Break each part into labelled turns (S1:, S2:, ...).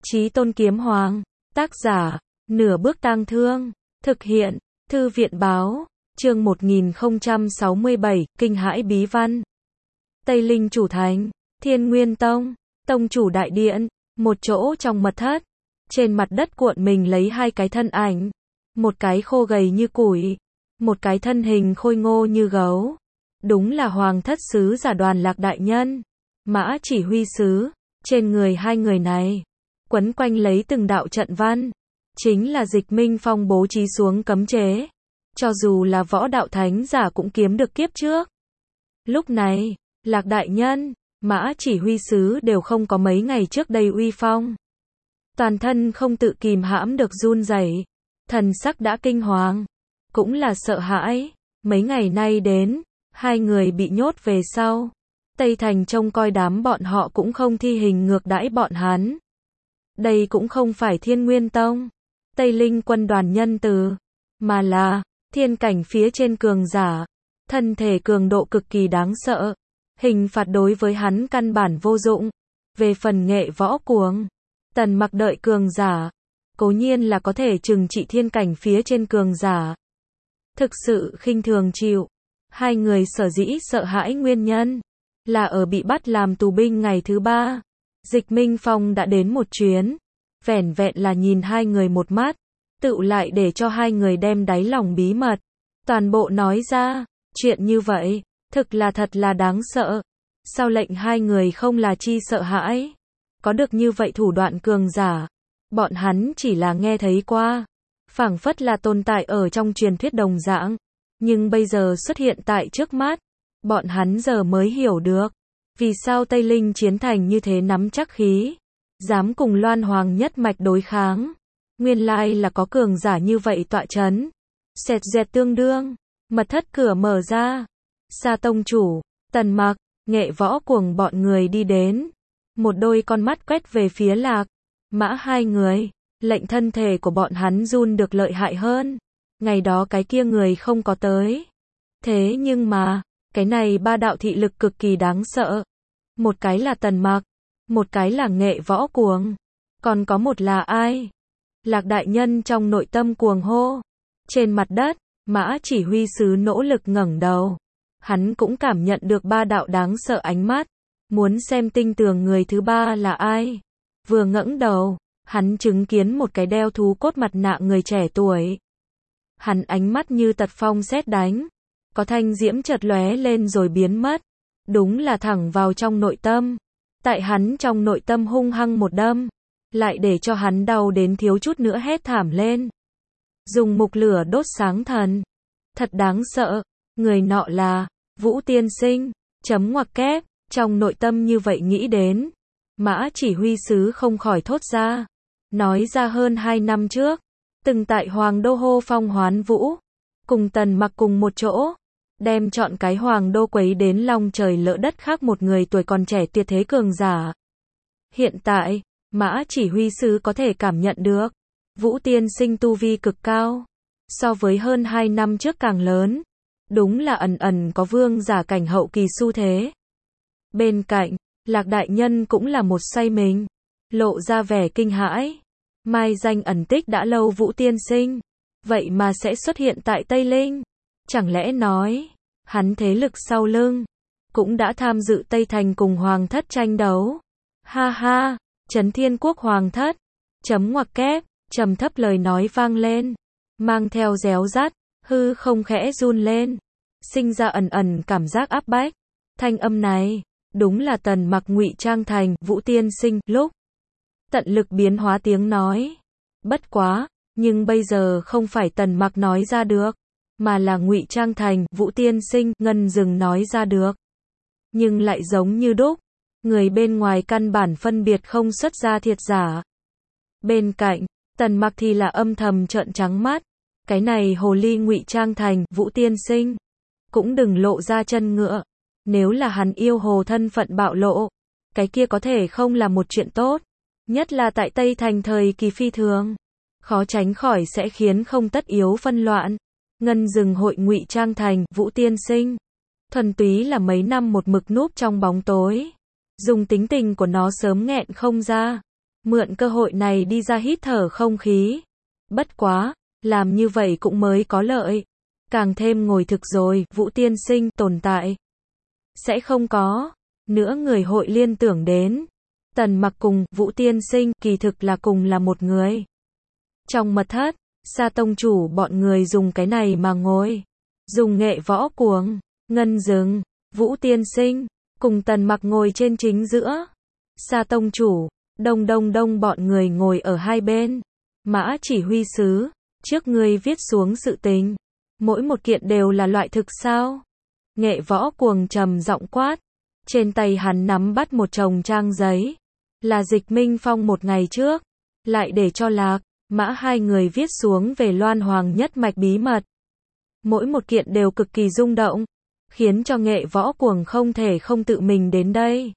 S1: Chí Tôn Kiếm Hoàng, tác giả, Nửa Bước Tang Thương, thực hiện, Thư viện báo, chương 1067, Kinh Hãi Bí Văn. Tây Linh Chủ Thành, Thiên Nguyên Tông, Tông Chủ Đại Điện, một chỗ trong mật thất. Trên mặt đất cuộn mình lấy hai cái thân ảnh. Một cái khô gầy như củi, một cái thân hình khôi ngô như gấu. Đúng là Hoàng thất sứ giả Đoàn Lạc đại nhân, Mã chỉ huy sứ. Trên người hai người này quấn quanh lấy từng đạo trận văn, chính là Dịch Minh Phong bố trí xuống cấm chế, cho dù là võ đạo thánh giả cũng kiếm được kiếp trước. Lúc này, Lạc đại nhân, Mã chỉ huy sứ đều không có mấy ngày trước đây uy phong. Toàn thân không tự kìm hãm được run rẩy, thần sắc đã kinh hoàng, cũng là sợ hãi. Mấy ngày nay đến, hai người bị nhốt về sau, Tây Thành trông coi đám bọn họ cũng không thi hình ngược đãi bọn hắn. Đây cũng không phải Thiên Nguyên Tông, Tây Linh quân đoàn nhân từ, mà là thiên cảnh phía trên cường giả, thân thể cường độ cực kỳ đáng sợ, hình phạt đối với hắn căn bản vô dụng. Về phần nghệ võ cuồng, Tần Mặc đợi cường giả, cố nhiên là có thể trừng trị thiên cảnh phía trên cường giả. Thực sự khinh thường chịu. Hai người sở dĩ sợ hãi nguyên nhân là ở bị bắt làm tù binh ngày thứ 3. Dịch Minh Phong đã đến một chuyến, vẻn vẹn là nhìn hai người một mắt, tựu lại để cho hai người đem đáy lòng bí mật toàn bộ nói ra. Chuyện như vậy, thực là thật là đáng sợ. Sao lệnh hai người không là chi sợ hãi? Có được như vậy thủ đoạn cường giả, bọn hắn chỉ là nghe thấy qua, phảng phất là tồn tại ở trong truyền thuyết đồng dạng, nhưng bây giờ xuất hiện tại trước mắt, bọn hắn giờ mới hiểu được, vì sao Tây Linh chiến thành như thế nắm chắc khí, dám cùng Loan Hoàng nhất mạch đối kháng. Nguyên lai là có cường giả như vậy tọa chấn. Xẹt dẹt tương đương, mật thất cửa mở ra, Sa tông chủ, Tần Mặc, nghệ võ cuồng bọn người đi đến, một đôi con mắt quét về phía Lạc, Mã hai người, lệnh thân thể của bọn hắn run được lợi hại hơn. Ngày đó cái kia người không có tới. Thế nhưng mà, cái này ba đạo thị lực cực kỳ đáng sợ. Một cái là Tần Mặc, một cái là nghệ võ cuồng, còn có một là ai? Lạc đại nhân trong nội tâm cuồng hô. Trên mặt đất, Mã chỉ huy sứ nỗ lực ngẩng đầu. Hắn cũng cảm nhận được ba đạo đáng sợ ánh mắt, muốn xem tinh tường người thứ ba là ai. Vừa ngẩng đầu, hắn chứng kiến một cái đeo thú cốt mặt nạ người trẻ tuổi. Hắn ánh mắt như tật phong sét đánh, có thanh diễm chợt lóe lên rồi biến mất, đúng là thẳng vào trong nội tâm. Tại hắn trong nội tâm hung hăng một đâm, lại để cho hắn đau đến thiếu chút nữa hét thảm lên. Dùng mục lửa đốt sáng thần, thật đáng sợ. Người nọ là Vũ tiên sinh, chấm ngoặc kép, trong nội tâm như vậy nghĩ đến, Mã chỉ huy sứ không khỏi thốt ra, nói ra hơn 2 năm trước, từng tại Hoàng đô hô phong hoán vũ, cùng Tần Mặc cùng một chỗ, đem chọn cái Hoàng đô quấy đến long trời lỡ đất khác một người tuổi còn trẻ tuyệt thế cường giả. Hiện tại, Mã chỉ huy sứ có thể cảm nhận được, Vũ tiên sinh tu vi cực cao, so với hơn 2 năm trước càng lớn, đúng là ẩn ẩn có vương giả cảnh hậu kỳ xu thế. Bên cạnh, Lạc đại nhân cũng là một xoay mình, lộ ra vẻ kinh hãi. Mai danh ẩn tích đã lâu Vũ tiên sinh, vậy mà sẽ xuất hiện tại Tây Linh. Chẳng lẽ nói, hắn thế lực sau lưng, cũng đã tham dự Tây Thành cùng Hoàng thất tranh đấu. Ha ha, Trấn Thiên Quốc Hoàng thất, chấm ngoặc kép, trầm thấp lời nói vang lên, mang theo réo rắt, hư không khẽ run lên, sinh ra ẩn ẩn cảm giác áp bách. Thanh âm này, đúng là Tần Mặc ngụy trang thành Vũ tiên sinh lúc tận lực biến hóa tiếng nói. Bất quá, nhưng bây giờ không phải Tần Mặc nói ra được, mà là ngụy trang thành Vũ tiên sinh Ngân Dừng nói ra được. Nhưng lại giống như đúc, người bên ngoài căn bản phân biệt không xuất ra thiệt giả. Bên cạnh, Tần Mặc thì là âm thầm trợn trắng mắt, cái này hồ ly ngụy trang thành Vũ tiên sinh, cũng đừng lộ ra chân ngựa. Nếu là hắn yêu hồ thân phận bạo lộ, cái kia có thể không là một chuyện tốt, nhất là tại Tây Thành thời kỳ phi thường, khó tránh khỏi sẽ khiến không tất yếu phân loạn. Ngân Dừng hội ngụy trang thành Vũ tiên sinh, thuần túy là mấy năm một mực núp trong bóng tối, dùng tính tình của nó sớm nghẹn không ra, mượn cơ hội này đi ra hít thở không khí. Bất quá, làm như vậy cũng mới có lợi. Càng thêm ngồi thực rồi, Vũ tiên sinh tồn tại. Sẽ không có nữa người hội liên tưởng đến. Tần Mặc cùng Vũ tiên sinh kỳ thực là cùng là một người. Trong mật thất, Sa tông chủ bọn người dùng cái này mà ngồi. Dùng nghệ võ cuồng, ngân dừng, Vũ tiên sinh, cùng Tần Mặc ngồi trên chính giữa. Sa tông chủ, đông bọn người ngồi ở hai bên. Mã chỉ huy sứ, trước ngươi viết xuống sự tình. Mỗi một kiện đều là loại thực sao? Nghệ võ cuồng trầm giọng quát. Trên tay hắn nắm bắt một chồng trang giấy. Là Dịch Minh Phong một ngày trước. Lại để cho Lạc, Mã hai người viết xuống về Loan Hoàng nhất mạch bí mật. Mỗi một kiện đều cực kỳ rung động. Khiến cho nghệ võ cuồng không thể không tự mình đến đây.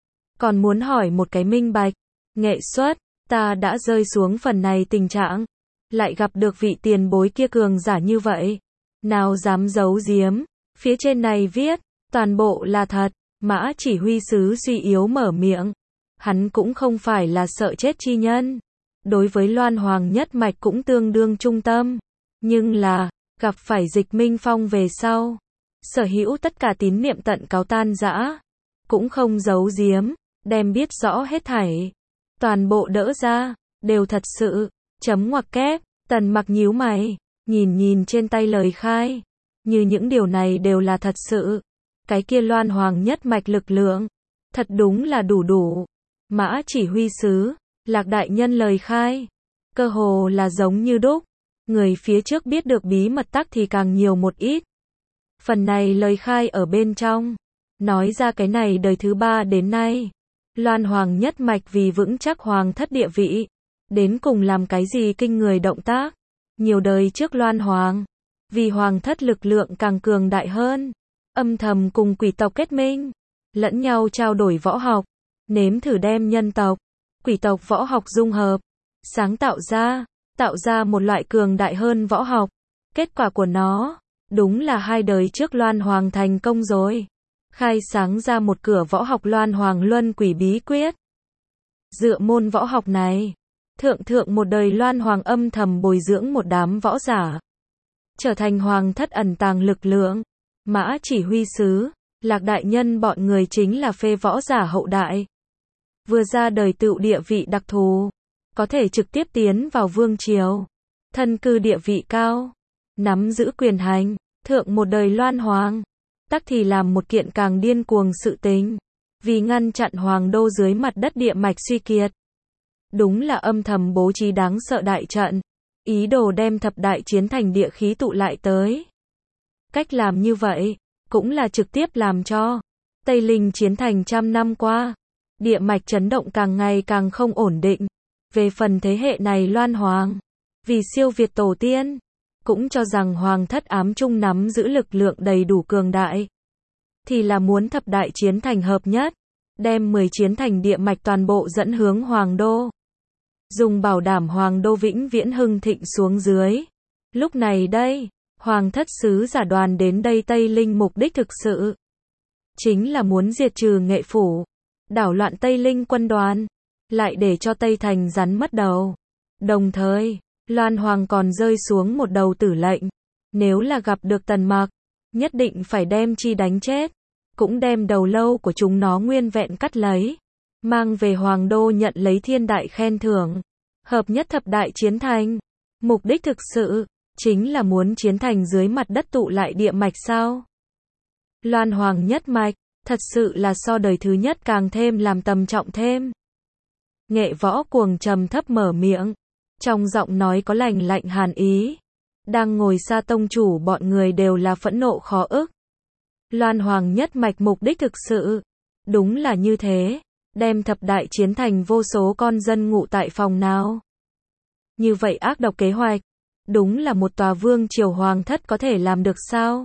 S1: Còn muốn hỏi một cái minh bạch. Nghệ xuất, ta đã rơi xuống phần này tình trạng. Lại gặp được vị tiền bối kia cường giả như vậy. Nào dám giấu giếm. Phía trên này viết, toàn bộ là thật. Mã chỉ huy sứ suy yếu mở miệng. Hắn cũng không phải là sợ chết chi nhân. Đối với Loan Hoàng nhất mạch cũng tương đương trung tâm. Nhưng là, gặp phải Dịch Minh Phong về sau. Sở hữu tất cả tín niệm tận cáo tan rã. Cũng không giấu giếm, đem biết rõ hết thảy. Toàn bộ đỡ ra, đều thật sự. Chấm ngoặc kép, Tần Mặc nhíu mày, nhìn trên tay lời khai. Như những điều này đều là thật sự. Cái kia Loan Hoàng nhất mạch lực lượng. Thật đúng là đủ. Mã chỉ huy sứ, Lạc đại nhân lời khai. Cơ hồ là giống như đúc. Người phía trước biết được bí mật tắc thì càng nhiều một ít. Phần này lời khai ở bên trong. Nói ra cái này đời thứ 3 đến nay. Loan Hoàng nhất mạch vì vững chắc hoàng thất địa vị. Đến cùng làm cái gì kinh người động tác. Nhiều đời trước Loan Hoàng. Vì hoàng thất lực lượng càng cường đại hơn. Âm thầm cùng quỷ tộc kết minh. Lẫn nhau trao đổi võ học. Nếm thử đem nhân tộc, quỷ tộc võ học dung hợp. Sáng tạo ra một loại cường đại hơn võ học. Kết quả của nó, đúng là hai đời trước Loan Hoàng thành công rồi. Khai sáng ra một cửa võ học Loan Hoàng luân quỷ bí quyết. Dựa môn võ học này, thượng một đời Loan Hoàng âm thầm bồi dưỡng một đám võ giả. Trở thành hoàng thất ẩn tàng lực lượng. Mã chỉ huy sứ, Lạc đại nhân bọn người chính là phê võ giả hậu đại. Vừa ra đời tựu địa vị đặc thù. Có thể trực tiếp tiến vào vương triều. Thân cư địa vị cao. Nắm giữ quyền hành. Thượng một đời Loan Hoàng. Tắc thì làm một kiện càng điên cuồng sự tình. Vì ngăn chặn hoàng đô dưới mặt đất địa mạch suy kiệt. Đúng là âm thầm bố trí đáng sợ đại trận. Ý đồ đem thập đại chiến thành địa khí tụ lại tới. Cách làm như vậy, cũng là trực tiếp làm cho Tây Linh chiến thành trăm năm qua. Địa mạch chấn động càng ngày càng không ổn định. Về phần thế hệ này Loan Hoàng, vì siêu việt tổ tiên, cũng cho rằng hoàng thất ám trung nắm giữ lực lượng đầy đủ cường đại. Thì là muốn thập đại chiến thành hợp nhất, đem 10 chiến thành địa mạch toàn bộ dẫn hướng hoàng đô. Dùng bảo đảm hoàng đô vĩnh viễn hưng thịnh xuống dưới. Lúc này đây, hoàng thất sứ giả đoàn đến đây Tây Linh mục đích thực sự. Chính là muốn diệt trừ Nghệ phủ. Đảo loạn Tây Linh quân đoàn. Lại để cho Tây Thành rắn mất đầu. Đồng thời, Loan Hoàng còn rơi xuống một đầu tử lệnh. Nếu là gặp được Tần Mặc, nhất định phải đem chi đánh chết. Cũng đem đầu lâu của chúng nó nguyên vẹn cắt lấy. Mang về hoàng đô nhận lấy thiên đại khen thưởng. Hợp nhất thập đại chiến thành. Mục đích thực sự, chính là muốn chiến thành dưới mặt đất tụ lại địa mạch sao. Loan Hoàng nhất mạch, thật sự là so đời thứ nhất càng thêm làm tầm trọng thêm. Nghệ võ cuồng trầm thấp mở miệng. Trong giọng nói có lạnh hàn ý. Đang ngồi Sa tông chủ bọn người đều là phẫn nộ khó ức. Loan Hoàng nhất mạch mục đích thực sự. Đúng là như thế. Đem thập đại chiến thành vô số con dân ngụ tại phòng nào. Như vậy ác độc kế hoạch. Đúng là một tòa vương triều hoàng thất có thể làm được sao?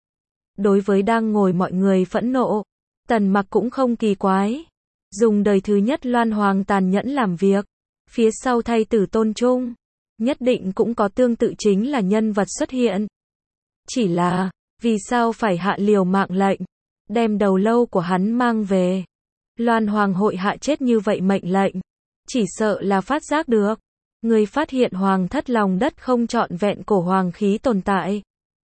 S1: Đối với đang ngồi mọi người phẫn nộ. Tần Mặc cũng không kỳ quái. Dùng đời thứ nhất Loan Hoàng tàn nhẫn làm việc. Phía sau thay tử tôn trung. Nhất định cũng có tương tự chính là nhân vật xuất hiện. Chỉ là, vì sao phải hạ liều mạng lệnh. Đem đầu lâu của hắn mang về. Loan Hoàng hội hạ chết như vậy mệnh lệnh. chỉ sợ là phát giác được. Người phát hiện hoàng thất lòng đất không trọn vẹn cổ hoàng khí tồn tại.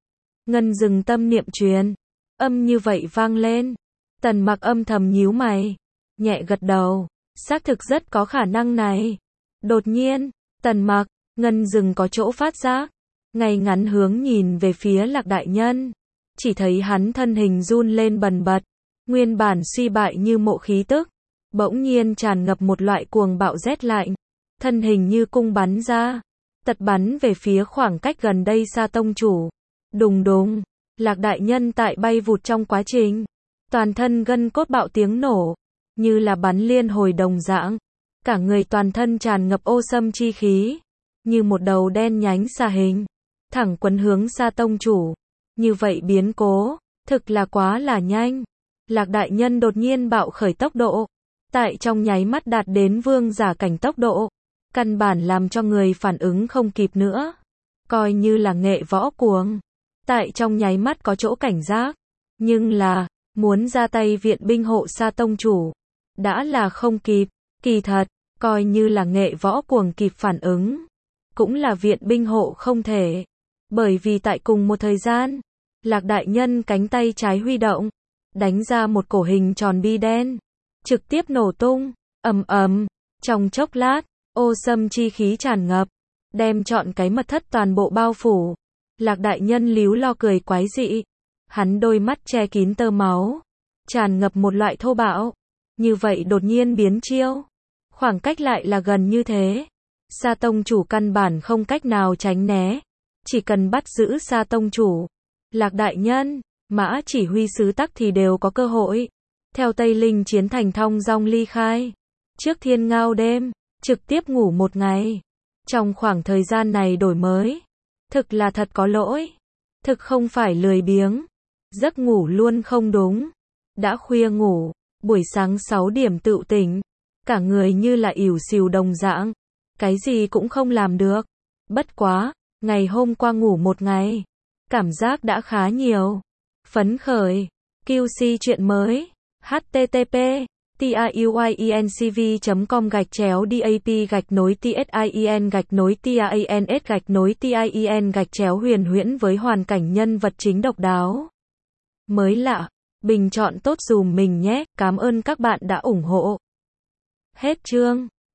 S1: Ngân dừng tâm niệm truyền. Âm như vậy vang lên. Tần Mặc âm thầm nhíu mày. Nhẹ gật đầu. Xác thực rất có khả năng này. Đột nhiên, Tần Mặc, Ngân dừng có chỗ phát giác. Ngay ngắn hướng nhìn về phía Lạc đại nhân. Chỉ thấy hắn thân hình run lên bần bật. Nguyên bản suy bại như mộ khí tức. Bỗng nhiên tràn ngập một loại cuồng bạo rét lạnh. Thân hình như cung bắn ra. Tật bắn về phía khoảng cách gần đây Sa tông chủ. Đùng đùng. Lạc đại nhân tại bay vụt trong quá trình. Toàn thân gân cốt bạo tiếng nổ. Như là bắn liên hồi đồng dạng. Cả người toàn thân tràn ngập ô sâm chi khí. Như một đầu đen nhánh xà hình. Thẳng quấn hướng Sa tông chủ. Như vậy biến cố. Thực là quá là nhanh. Lạc đại nhân đột nhiên bạo khởi tốc độ. Tại trong nháy mắt đạt đến vương giả cảnh tốc độ. Căn bản làm cho người phản ứng không kịp nữa. Coi như là nghệ võ cuồng. Tại trong nháy mắt có chỗ cảnh giác. Nhưng là, muốn ra tay viện binh hộ Sa tông chủ. Đã là không kịp. Kỳ thật, coi như là nghệ võ cuồng kịp phản ứng. Cũng là viện binh hộ không thể. Bởi vì tại cùng một thời gian, Lạc đại nhân cánh tay trái huy động. Đánh ra một cổ hình tròn bi đen. Trực tiếp nổ tung. Ầm ầm. Trong chốc lát, ô sâm chi khí tràn ngập. Đem trọn cái mật thất toàn bộ bao phủ. Lạc đại nhân líu lo cười quái dị. Hắn đôi mắt che kín tơ máu. Tràn ngập một loại thô bạo. Như vậy đột nhiên biến chiêu. Khoảng cách lại là gần như thế. Sa tông chủ căn bản không cách nào tránh né. Chỉ cần bắt giữ Sa tông chủ. Lạc đại nhân, Mã chỉ huy sứ tắc thì đều có cơ hội. Theo Tây Linh chiến thành thong dong ly khai. Trước thiên ngao đêm, trực tiếp ngủ một ngày. Trong khoảng thời gian này đổi mới. Thực là thật có lỗi. Thực không phải lười biếng. Giấc ngủ luôn không đúng. Đã khuya ngủ, buổi sáng 6 điểm tựu tỉnh. Cả người như là ỉu xìu đồng dạng. Cái gì cũng không làm được. Bất quá, ngày hôm qua ngủ một ngày. Cảm giác đã khá nhiều. Phấn khởi. QC chuyện mới. http tiuincv.com/dap-tin-tien-tin-huyền huyễn với hoàn cảnh nhân vật chính độc đáo. Mới lạ. Bình chọn tốt dùm mình nhé. Cảm ơn các bạn đã ủng hộ. Hết chương.